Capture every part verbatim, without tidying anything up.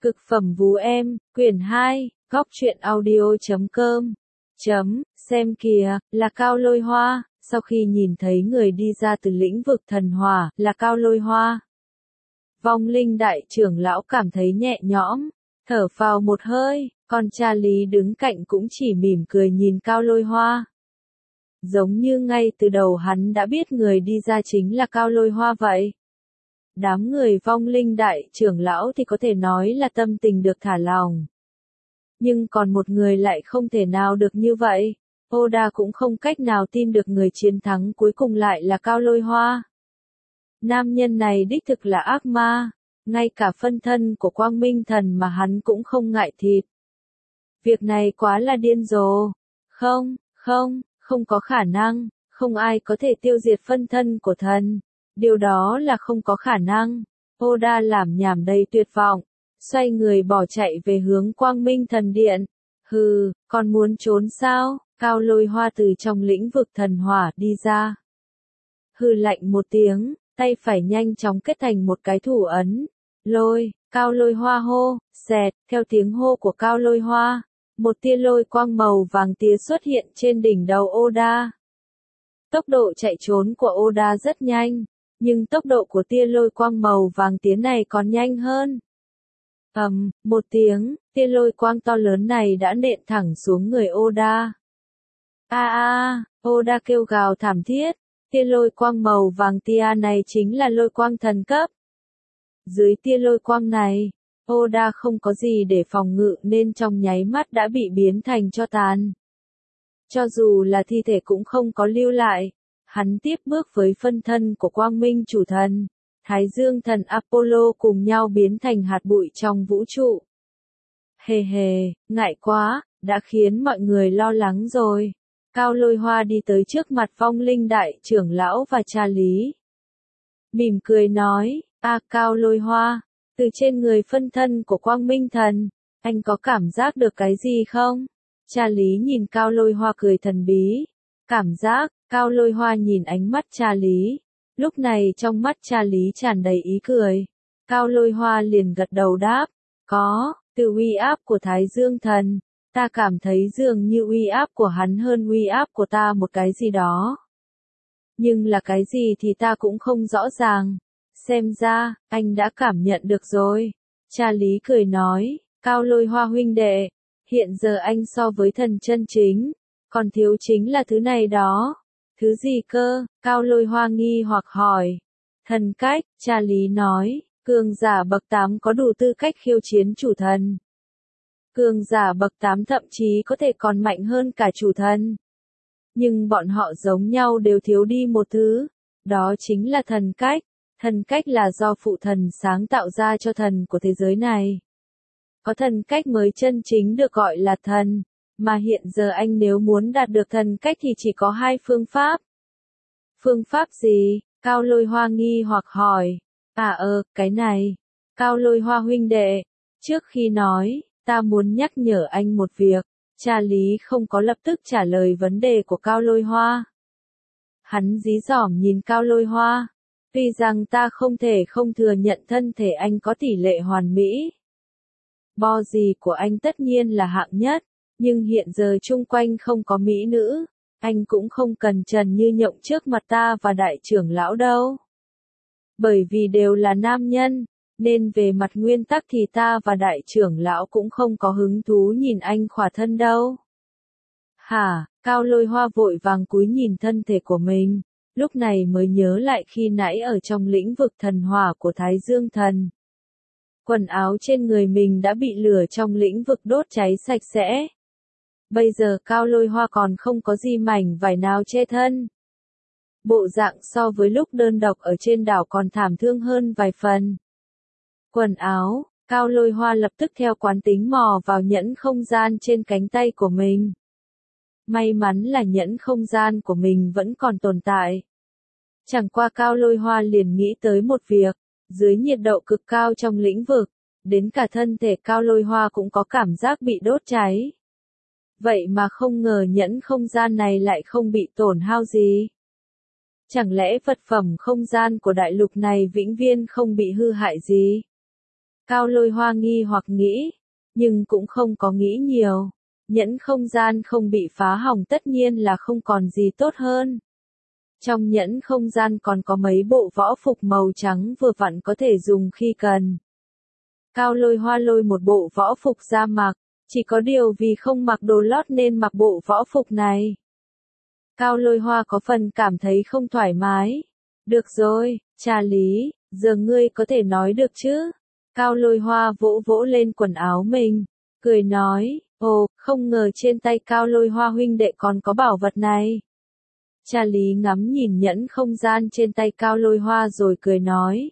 Cực phẩm vú em, quyển hai, góc truyện audio chấm com. Chấm, xem kìa, là Cao Lôi Hoa, sau khi nhìn thấy người đi ra từ lĩnh vực thần hỏa, là Cao Lôi Hoa. Vong linh đại trưởng lão cảm thấy nhẹ nhõm, thở phào một hơi, còn cha Lý đứng cạnh cũng chỉ mỉm cười nhìn Cao Lôi Hoa. Giống như ngay từ đầu hắn đã biết người đi ra chính là Cao Lôi Hoa vậy. Đám người vong linh đại trưởng lão thì có thể nói là tâm tình được thả lỏng. Nhưng còn một người lại không thể nào được như vậy. Oda cũng không cách nào tin được người chiến thắng cuối cùng lại là Cao Lôi Hoa. Nam nhân này đích thực là ác ma, ngay cả phân thân của Quang Minh Thần mà hắn cũng không ngại thịt. Việc này quá là điên rồ. Không, không, không có khả năng, không ai có thể tiêu diệt phân thân của thần. Điều đó là không có khả năng. Oda làm nhảm đầy tuyệt vọng, xoay người bỏ chạy về hướng Quang Minh Thần Điện. Hừ, còn muốn trốn sao? Cao Lôi Hoa từ trong lĩnh vực thần hỏa đi ra. Hừ lạnh một tiếng, tay phải nhanh chóng kết thành một cái thủ ấn. Lôi, Cao Lôi Hoa hô, xẹt, theo tiếng hô của Cao Lôi Hoa, một tia lôi quang màu vàng tía xuất hiện trên đỉnh đầu Oda. Tốc độ chạy trốn của Oda rất nhanh, nhưng tốc độ của tia lôi quang màu vàng tía này còn nhanh hơn. Ầm, um, một tiếng, tia lôi quang to lớn này đã nện thẳng xuống người Oda. A a, Oda kêu gào thảm thiết, tia lôi quang màu vàng tia này chính là lôi quang thần cấp. Dưới tia lôi quang này, Oda không có gì để phòng ngự nên trong nháy mắt đã bị biến thành tro tàn. Cho dù là thi thể cũng không có lưu lại, hắn tiếp bước với phân thân của Quang Minh Chủ Thần, Thái Dương Thần Apollo cùng nhau biến thành hạt bụi trong vũ trụ. Hề hề, ngại quá, đã khiến mọi người lo lắng rồi. Cao Lôi Hoa đi tới trước mặt vong linh đại trưởng lão và cha Lý. Mỉm cười nói, a Cao Lôi Hoa, từ trên người phân thân của Quang Minh Thần, anh có cảm giác được cái gì không? Cha Lý nhìn Cao Lôi Hoa cười thần bí. Cảm giác, Cao Lôi Hoa nhìn ánh mắt cha Lý. Lúc này trong mắt cha Lý tràn đầy ý cười. Cao Lôi Hoa liền gật đầu đáp. Có, từ uy áp của Thái Dương Thần, ta cảm thấy dường như uy áp của hắn hơn uy áp của ta một cái gì đó. Nhưng là cái gì thì ta cũng không rõ ràng. Xem ra, anh đã cảm nhận được rồi. Cha Lý cười nói, Cao Lôi Hoa huynh đệ, hiện giờ anh so với thần chân chính, còn thiếu chính là thứ này đó. Thứ gì cơ? Cao Lôi Hoa nghi hoặc hỏi. Thần cách, cha Lý nói, cường giả bậc tám có đủ tư cách khiêu chiến chủ thần. Cường giả bậc tám thậm chí có thể còn mạnh hơn cả chủ thần. Nhưng bọn họ giống nhau đều thiếu đi một thứ, đó chính là thần cách. Thần cách là do phụ thần sáng tạo ra cho thần của thế giới này. Có thần cách mới chân chính được gọi là thần, mà hiện giờ anh nếu muốn đạt được thần cách thì chỉ có hai phương pháp. Phương pháp gì? Cao Lôi Hoa nghi hoặc hỏi. À ơ, cái này. Cao Lôi Hoa huynh đệ, trước khi nói, ta muốn nhắc nhở anh một việc. Cha Lý không có lập tức trả lời vấn đề của Cao Lôi Hoa. Hắn dí dỏm nhìn Cao Lôi Hoa. Tuy rằng ta không thể không thừa nhận thân thể anh có tỷ lệ hoàn mỹ. Body của anh tất nhiên là hạng nhất, nhưng hiện giờ chung quanh không có mỹ nữ, anh cũng không cần trần như nhộng trước mặt ta và đại trưởng lão đâu. Bởi vì đều là nam nhân, nên về mặt nguyên tắc thì ta và đại trưởng lão cũng không có hứng thú nhìn anh khỏa thân đâu. Hả? Cao Lôi Hoa vội vàng cúi nhìn thân thể của mình, lúc này mới nhớ lại khi nãy ở trong lĩnh vực thần hỏa của Thái Dương Thần. Quần áo trên người mình đã bị lửa trong lĩnh vực đốt cháy sạch sẽ. Bây giờ Cao Lôi Hoa còn không có gì mảnh vải nào che thân. Bộ dạng so với lúc đơn độc ở trên đảo còn thảm thương hơn vài phần. Quần áo, Cao Lôi Hoa lập tức theo quán tính mò vào nhẫn không gian trên cánh tay của mình. May mắn là nhẫn không gian của mình vẫn còn tồn tại. Chẳng qua Cao Lôi Hoa liền nghĩ tới một việc, dưới nhiệt độ cực cao trong lĩnh vực, đến cả thân thể Cao Lôi Hoa cũng có cảm giác bị đốt cháy. Vậy mà không ngờ nhẫn không gian này lại không bị tổn hao gì. Chẳng lẽ vật phẩm không gian của đại lục này vĩnh viễn không bị hư hại gì? Cao Lôi Hoa nghi hoặc nghĩ, nhưng cũng không có nghĩ nhiều. Nhẫn không gian không bị phá hỏng tất nhiên là không còn gì tốt hơn. Trong nhẫn không gian còn có mấy bộ võ phục màu trắng vừa vặn có thể dùng khi cần. Cao Lôi Hoa lôi một bộ võ phục ra mặc, chỉ có điều vì không mặc đồ lót nên mặc bộ võ phục này. Cao Lôi Hoa có phần cảm thấy không thoải mái. Được rồi, Cha Lý, giờ ngươi có thể nói được chứ? Cao Lôi Hoa vỗ vỗ lên quần áo mình, cười nói, ồ, không ngờ trên tay Cao Lôi Hoa huynh đệ còn có bảo vật này. Cha Lý ngắm nhìn nhẫn không gian trên tay Cao Lôi Hoa rồi cười nói.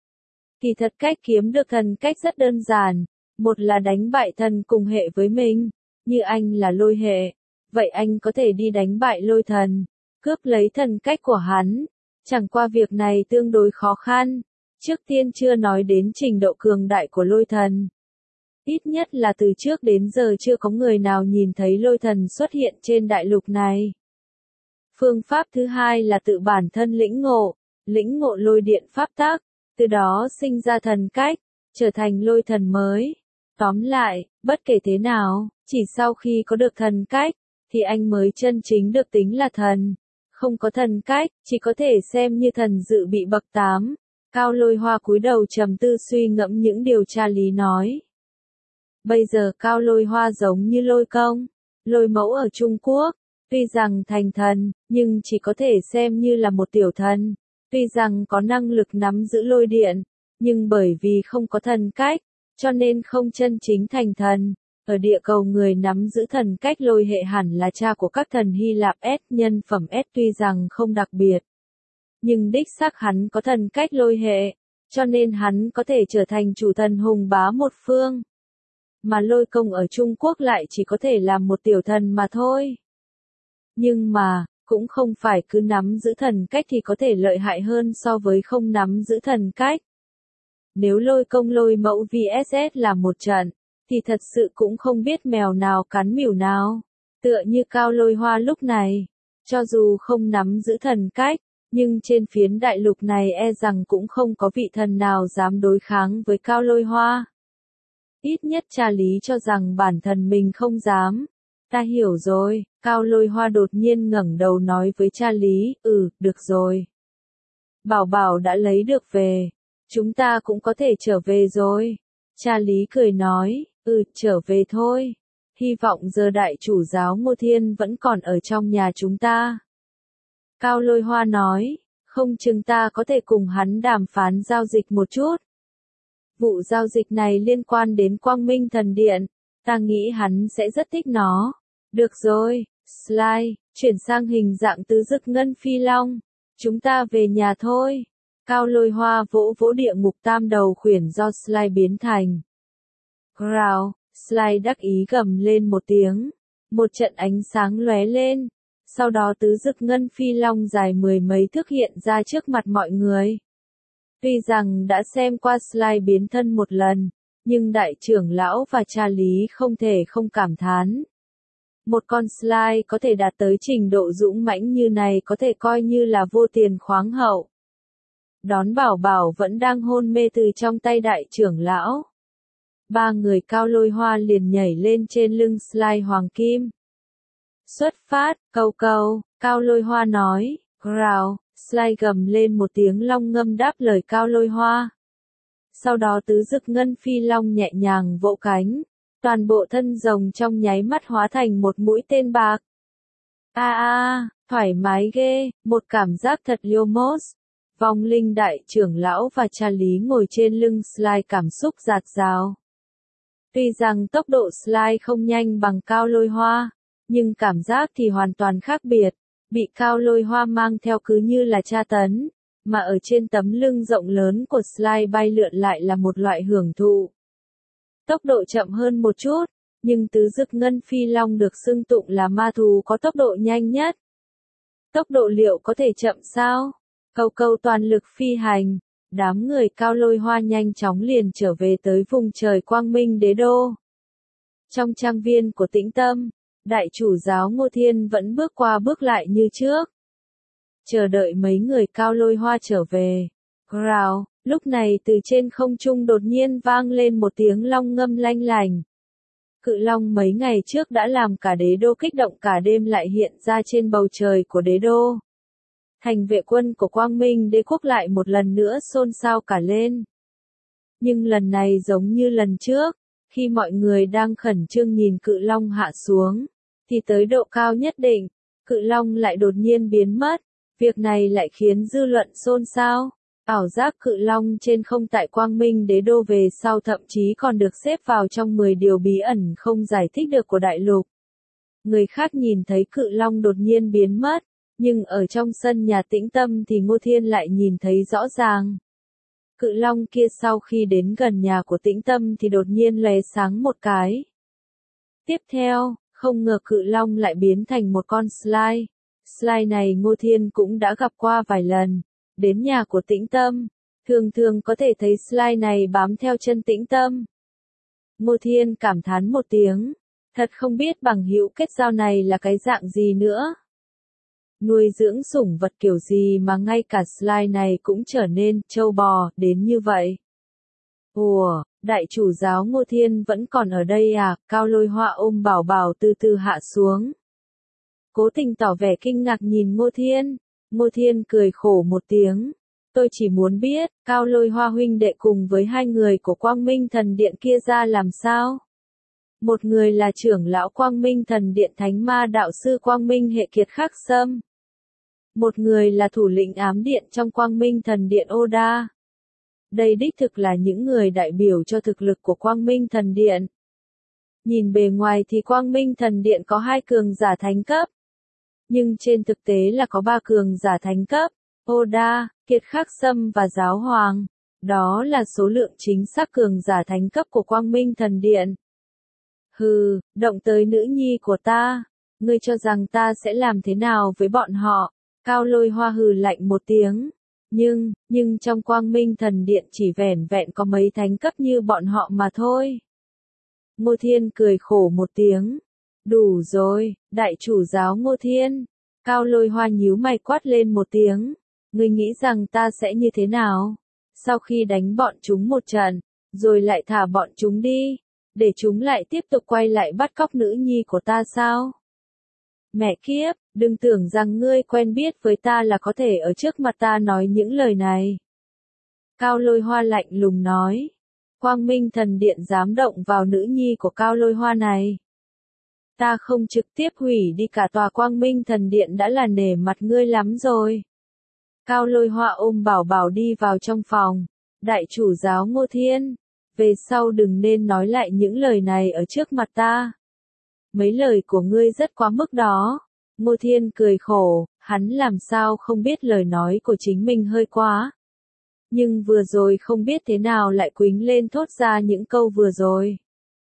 Kỳ thật cách kiếm được thần cách rất đơn giản, một là đánh bại thần cùng hệ với mình, như anh là lôi hệ, vậy anh có thể đi đánh bại lôi thần, cướp lấy thần cách của hắn, chẳng qua việc này tương đối khó khăn, trước tiên chưa nói đến trình độ cường đại của lôi thần. Ít nhất là từ trước đến giờ chưa có người nào nhìn thấy lôi thần xuất hiện trên đại lục này. Phương pháp thứ hai là tự bản thân lĩnh ngộ, lĩnh ngộ lôi điện pháp tắc, từ đó sinh ra thần cách, trở thành lôi thần mới. Tóm lại, bất kể thế nào, chỉ sau khi có được thần cách, thì anh mới chân chính được tính là thần. Không có thần cách, chỉ có thể xem như thần dự bị bậc tám. Cao Lôi Hoa cúi đầu trầm tư suy ngẫm những điều Cha Lý nói. Bây giờ Cao Lôi Hoa giống như Lôi Công, Lôi Mẫu ở Trung Quốc, tuy rằng thành thần, nhưng chỉ có thể xem như là một tiểu thần. Tuy rằng có năng lực nắm giữ lôi điện, nhưng bởi vì không có thần cách, cho nên không chân chính thành thần. Ở địa cầu người nắm giữ thần cách lôi hệ hẳn là cha của các thần Hy Lạp S, nhân phẩm S tuy rằng không đặc biệt. Nhưng đích xác hắn có thần cách lôi hệ, cho nên hắn có thể trở thành chủ thần hùng bá một phương. Mà Lôi Công ở Trung Quốc lại chỉ có thể làm một tiểu thần mà thôi. Nhưng mà, cũng không phải cứ nắm giữ thần cách thì có thể lợi hại hơn so với không nắm giữ thần cách. Nếu Lôi Công Lôi Mẫu vs là một trận, thì thật sự cũng không biết mèo nào cắn mỉu nào. Tựa như Cao Lôi Hoa lúc này, cho dù không nắm giữ thần cách, nhưng trên phiến đại lục này e rằng cũng không có vị thần nào dám đối kháng với Cao Lôi Hoa. Ít nhất Cha Lý cho rằng bản thân mình không dám. Ta hiểu rồi, Cao Lôi Hoa đột nhiên ngẩng đầu nói với Cha Lý, ừ, được rồi. Bảo bảo đã lấy được về, chúng ta cũng có thể trở về rồi. Cha Lý cười nói, ừ, trở về thôi. Hy vọng giờ đại chủ giáo Ngô Thiên vẫn còn ở trong nhà chúng ta. Cao Lôi Hoa nói, không chừng ta có thể cùng hắn đàm phán giao dịch một chút. Vụ giao dịch này liên quan đến Quang Minh Thần Điện, ta nghĩ hắn sẽ rất thích nó. Được rồi, slide, chuyển sang hình dạng tứ dực ngân phi long. Chúng ta về nhà thôi. Cao Lôi Hoa vỗ vỗ địa ngục tam đầu khuyển do slide biến thành. Growl, slide đắc ý gầm lên một tiếng. Một trận ánh sáng lóe lên. Sau đó tứ dực ngân phi long dài mười mấy thước hiện ra trước mặt mọi người. Tuy rằng đã xem qua slide biến thân một lần, nhưng đại trưởng lão và Cha Lý không thể không cảm thán. Một con slide có thể đạt tới trình độ dũng mãnh như này có thể coi như là vô tiền khoáng hậu. Đón Bảo Bảo vẫn đang hôn mê từ trong tay đại trưởng lão. Ba người Cao Lôi Hoa liền nhảy lên trên lưng slide hoàng kim. Xuất phát, câu câu, Cao Lôi Hoa nói, growl, slide gầm lên một tiếng long ngâm đáp lời Cao Lôi Hoa. Sau đó tứ dực ngân phi long nhẹ nhàng vỗ cánh, toàn bộ thân rồng trong nháy mắt hóa thành một mũi tên bạc. A a, thoải mái ghê, một cảm giác thật Yomos. Vong linh đại trưởng lão và Cha Lý ngồi trên lưng slide cảm xúc dạt dào. Tuy rằng tốc độ slide không nhanh bằng Cao Lôi Hoa, nhưng cảm giác thì hoàn toàn khác biệt. Bị Cao Lôi Hoa mang theo cứ như là tra tấn, mà ở trên tấm lưng rộng lớn của slide bay lượn lại là một loại hưởng thụ. Tốc độ chậm hơn một chút, nhưng tứ dực ngân phi long được xưng tụng là ma thú có tốc độ nhanh nhất. Tốc độ liệu có thể chậm sao? Câu câu toàn lực phi hành, đám người Cao Lôi Hoa nhanh chóng liền trở về tới vùng trời Quang Minh Đế Đô. Trong trang viên của Tĩnh Tâm, đại chủ giáo Ngô Thiên vẫn bước qua bước lại như trước. Chờ đợi mấy người Cao Lôi Hoa trở về. Growl, Lúc này từ trên không trung đột nhiên vang lên một tiếng long ngâm lanh lành. Cự long mấy ngày trước đã làm cả đế đô kích động cả đêm lại hiện ra trên bầu trời của đế đô. Thành vệ quân của Quang Minh Đế quốc lại một lần nữa xôn xao cả lên. Nhưng lần này giống như lần trước, khi mọi người đang khẩn trương nhìn cự long hạ xuống, thì tới độ cao nhất định, cự long lại đột nhiên biến mất. Việc này lại khiến dư luận xôn xao. Ảo giác cự long trên không tại Quang Minh Đế đô về sau thậm chí còn được xếp vào trong mười điều bí ẩn không giải thích được của đại lục. Người khác nhìn thấy cự long đột nhiên biến mất, nhưng ở trong sân nhà Tĩnh Tâm thì Ngô Thiên lại nhìn thấy rõ ràng. Cự long kia sau khi đến gần nhà của Tĩnh Tâm thì đột nhiên lóe sáng một cái. Tiếp theo, không ngờ cự long lại biến thành một con slime. Slime này Ngô Thiên cũng đã gặp qua vài lần. Đến nhà của Tĩnh Tâm, thường thường có thể thấy slime này bám theo chân Tĩnh Tâm. Ngô Thiên cảm thán một tiếng, thật không biết bằng hữu kết giao này là cái dạng gì nữa. Nuôi dưỡng sủng vật kiểu gì mà ngay cả slime này cũng trở nên trâu bò đến như vậy. Ủa, đại chủ giáo Ngô Thiên vẫn còn ở đây à? Cao Lôi Hoa ôm Bảo Bảo từ từ hạ xuống. Cố Tình tỏ vẻ kinh ngạc nhìn Ngô Thiên. Ngô Thiên cười khổ một tiếng. Tôi chỉ muốn biết, Cao Lôi Hoa huynh đệ cùng với hai người của Quang Minh Thần Điện kia ra làm sao? Một người là trưởng lão Quang Minh Thần Điện Thánh Ma Đạo Sư Quang Minh Hệ Kiệt Khắc Sâm. Một người là thủ lĩnh ám điện trong Quang Minh Thần Điện Oda. Đây đích thực là những người đại biểu cho thực lực của Quang Minh Thần Điện. Nhìn bề ngoài thì Quang Minh Thần Điện có hai cường giả thánh cấp. Nhưng trên thực tế là có ba cường giả thánh cấp, Oda, Kiệt Khắc Sâm và Giáo Hoàng. Đó là số lượng chính xác cường giả thánh cấp của Quang Minh Thần Điện. Hừ, động tới nữ nhi của ta, ngươi cho rằng ta sẽ làm thế nào với bọn họ? Cao Lôi Hoa hừ lạnh một tiếng. Nhưng, nhưng trong Quang Minh Thần Điện chỉ vẻn vẹn có mấy thánh cấp như bọn họ mà thôi. Ngô Thiên cười khổ một tiếng. Đủ rồi, đại chủ giáo Ngô Thiên. Cao Lôi Hoa nhíu mày quát lên một tiếng. Ngươi nghĩ rằng ta sẽ như thế nào? Sau khi đánh bọn chúng một trận, rồi lại thả bọn chúng đi, để chúng lại tiếp tục quay lại bắt cóc nữ nhi của ta sao? Mẹ kiếp, đừng tưởng rằng ngươi quen biết với ta là có thể ở trước mặt ta nói những lời này. Cao Lôi Hoa lạnh lùng nói. Quang Minh Thần Điện dám động vào nữ nhi của Cao Lôi Hoa này. Ta không trực tiếp hủy đi cả tòa Quang Minh Thần Điện đã là nể mặt ngươi lắm rồi. Cao Lôi Hoa ôm Bảo Bảo đi vào trong phòng. Đại chủ giáo Ngô Thiên, về sau đừng nên nói lại những lời này ở trước mặt ta. Mấy lời của ngươi rất quá mức đó. Ngô Thiên cười khổ, hắn làm sao không biết lời nói của chính mình hơi quá. Nhưng vừa rồi không biết thế nào lại quýnh lên thốt ra những câu vừa rồi.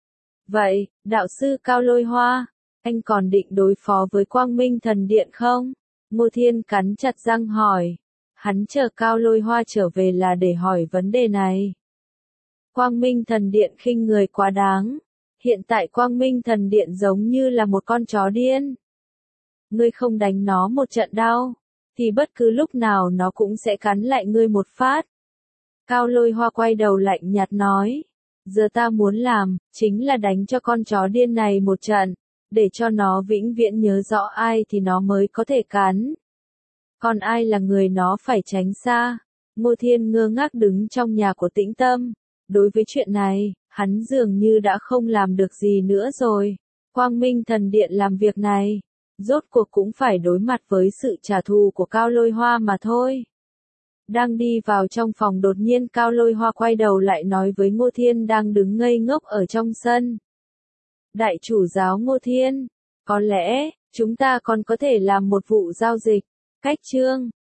Vậy, đạo sư Cao Lôi Hoa, anh còn định đối phó với Quang Minh Thần Điện không? Ngô Thiên cắn chặt răng hỏi. Hắn chờ Cao Lôi Hoa trở về là để hỏi vấn đề này. Quang Minh Thần Điện khinh người quá đáng. Hiện tại Quang Minh Thần Điện giống như là một con chó điên. Ngươi không đánh nó một trận đau, thì bất cứ lúc nào nó cũng sẽ cắn lại ngươi một phát. Cao Lôi Hoa quay đầu lạnh nhạt nói. Giờ ta muốn làm, chính là đánh cho con chó điên này một trận, để cho nó vĩnh viễn nhớ rõ ai thì nó mới có thể cắn. Còn ai là người nó phải tránh xa. Ngô Thiên ngơ ngác đứng trong nhà của Tĩnh Tâm. Đối với chuyện này, hắn dường như đã không làm được gì nữa rồi. Quang Minh Thần Điện làm việc này, rốt cuộc cũng phải đối mặt với sự trả thù của Cao Lôi Hoa mà thôi. Đang đi vào trong phòng đột nhiên Cao Lôi Hoa quay đầu lại nói với Ngô Thiên đang đứng ngây ngốc ở trong sân. Đại chủ giáo Ngô Thiên, có lẽ, chúng ta còn có thể làm một vụ giao dịch. Cách chương